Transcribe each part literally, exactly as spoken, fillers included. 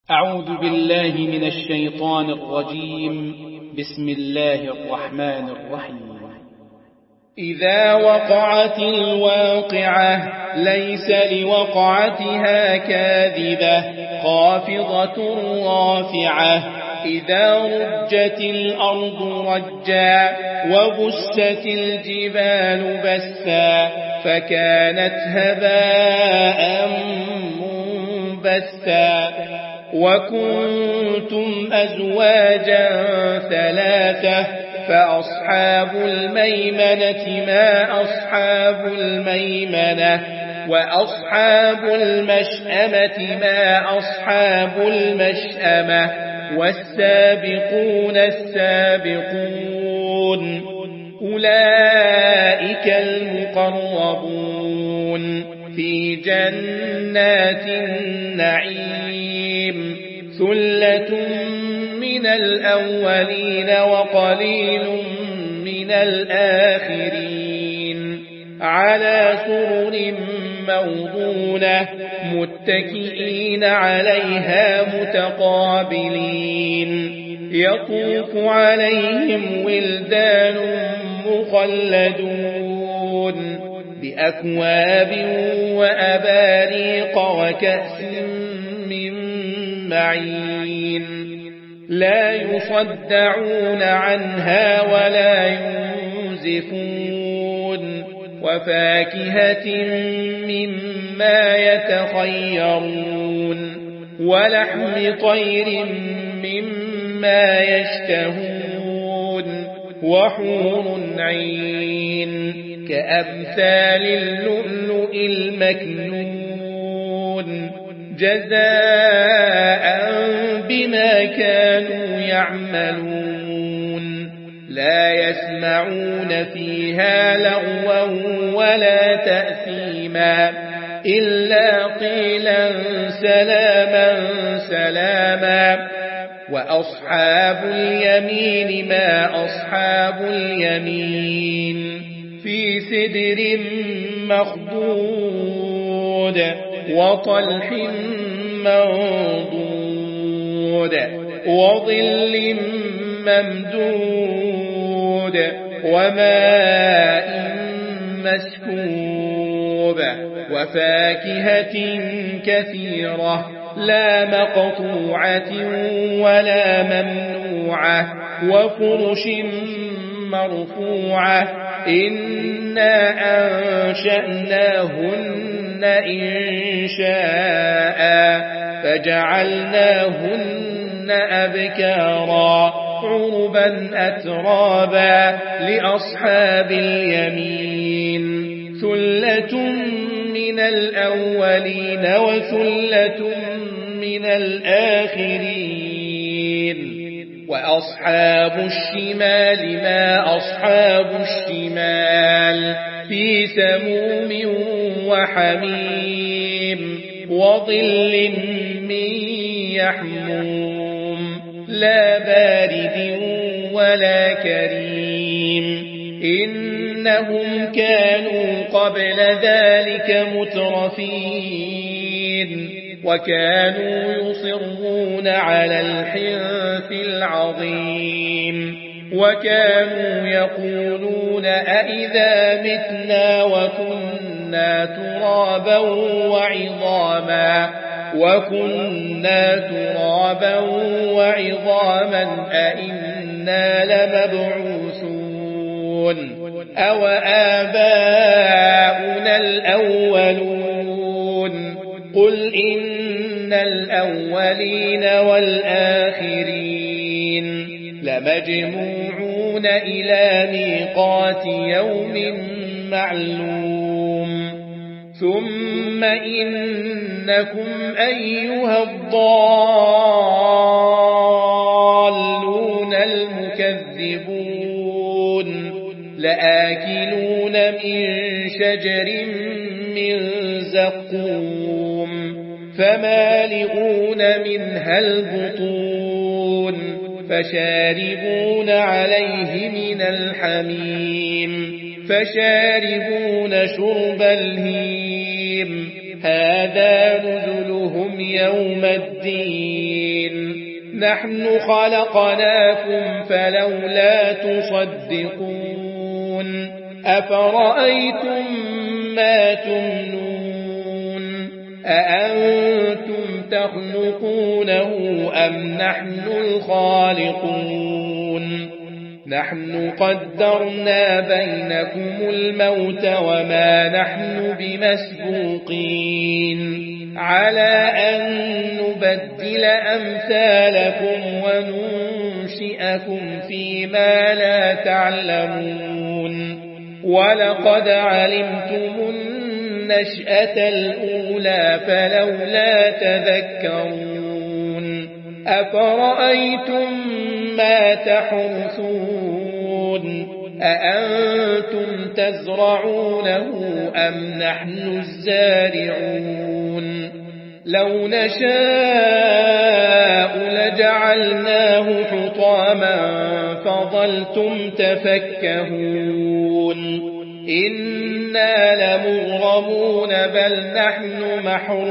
أعوذ بالله من الشيطان الرجيم. بسم الله الرحمن الرحيم. إذا وقعت الواقعة ليس لوقعتها كاذبة خافضة رافعة إذا رجت الأرض رجا وبست الجبال بسا فكانت هباء منبثا وكنتم أزواجا ثلاثة فأصحاب الميمنة ما أصحاب الميمنة وأصحاب المشأمة ما أصحاب المشأمة والسابقون السابقون أولئك المقربون في جنات النعيم ثلة من الأولين وقليل من الآخرين على سرر موضونة متكئين عليها متقابلين يطوف عليهم ولدان مخلدون بأكواب وأباريق وكأس من معين لا يصدعون عنها ولا ينزفون وفاكهة مما يتخيرون ولحم طير مما يشتهون وحور عين كأمثال اللؤلؤ المكنون جزاء بما كانوا يعملون لا يسمعون فيها لغوا ولا تأثيما إلا قيلا سلاما سلاما وأصحاب اليمين ما أصحاب اليمين في سدر مخضود وطلح منضود وظل ممدود وماء مسكوب وفاكهة كثيرة لا مقطوعة ولا ممنوعة وفرش مرفوعة إنا أنشأناهن إنشاء فجعلناهن أبكارا عربا أترابا لأصحاب اليمين ثلة من الأولين وثلة من الآخرين وأصحاب الشمال ما أصحاب الشمال في سموم وحميم وظل من يحموم لا بارد ولا كريم إنهم كانوا قبل ذلك مترفين وكانوا يصرون على الحنث العظيم وكانوا يقولون أئذا متنا وكنا ترابا وعظاما وكنا ترابا وعظاما أئنا لمبعوثون أو آباؤنا الأولون قل إن الأولين والآخرين لمجموعون إلى ميقات يوم معلوم ثم إنكم أيها الضالون المكذبون لآكلون من شجر من زقوم فمالئون منها البطون فشاربون عليه من الحميم فشاربون شرب الهيم هذا نزلهم يوم الدين نحن خلقناكم فلولا تصدقون أفرأيتم ما تمنون أأنتم تخلقونه أم نحن الخالقون نحن قدرنا بينكم الموت وما نحن بمسبوقين على أن نبدل أمثالكم وننشئكم فيما لا تعلمون ولقد علمتم النشأة الأولى فلولا تذكرون أفرأيتم ما تحرثون أأنتم تزرعونه أم نحن الزارعون لو نشاء لجعلناه حطاما فظلتم تفكهون إنا لمغرمون بل نحن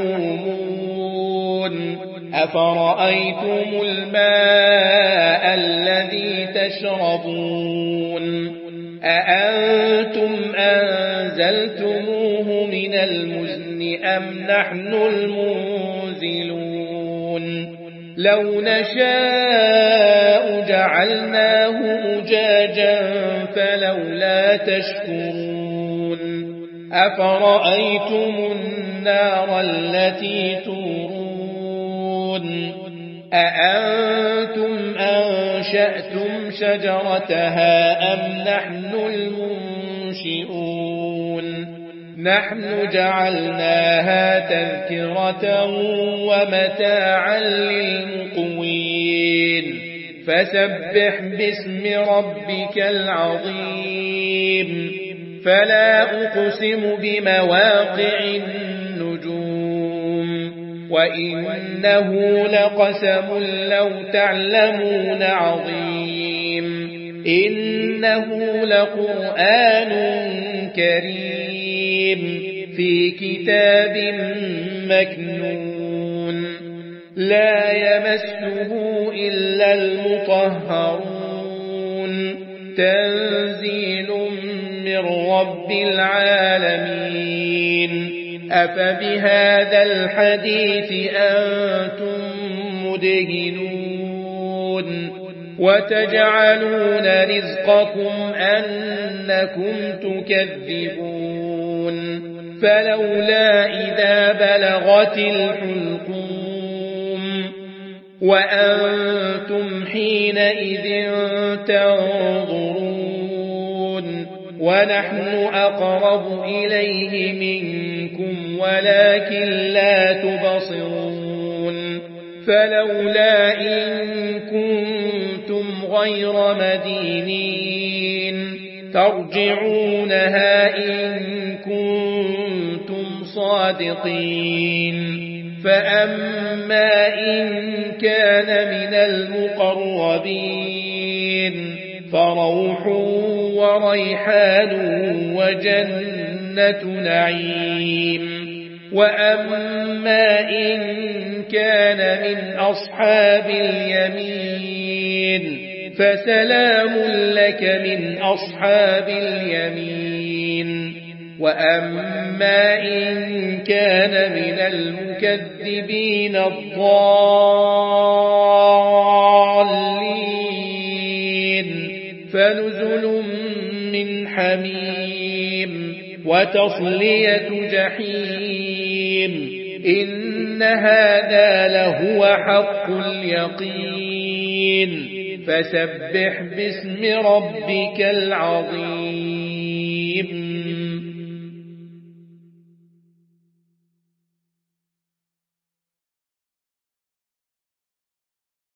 محرومون أفرأيتم الماء الذي تشربون أأنتم أنزلتموه من المزن أم نحن المنزلون لو نشاء جعلناه أجاجا فلولا تشكرون أفرأيتم النار التي تورون أأنتم أنشأتم شجرتها أم نحن المنشئون نحن جعلناها تذكرة ومتاعا للمقوين فسبح باسم ربك العظيم فلا أقسم بمواقع النجوم وإنه لقسم لو تعلمون عظيم إنه لقرآن كريم في كتاب مكنون لا يمسه إلا المطهرون تنزيل من رب العالمين أفبهذا الحديث أنتم مدهنون وتجعلون رزقكم أنكم تكذبون فلولا إذا بلغت الحلقوم وأنتم حينئذ تنظرون ونحن أقرب إليه منكم ولكن لا تبصرون فلولا إن كنتم غير مدينين ترجعونها إن كنتم صادقين فأما إن كان من المقربين فروح وريحان وجنة نعيم وأما إن كان من أصحاب اليمين فسلام لك من أصحاب اليمين وأما إن كان من المكذبين الضالين فنزل من حميم وتصلية جحيم إن هذا لهو حق اليقين فسبح باسم ربك العظيم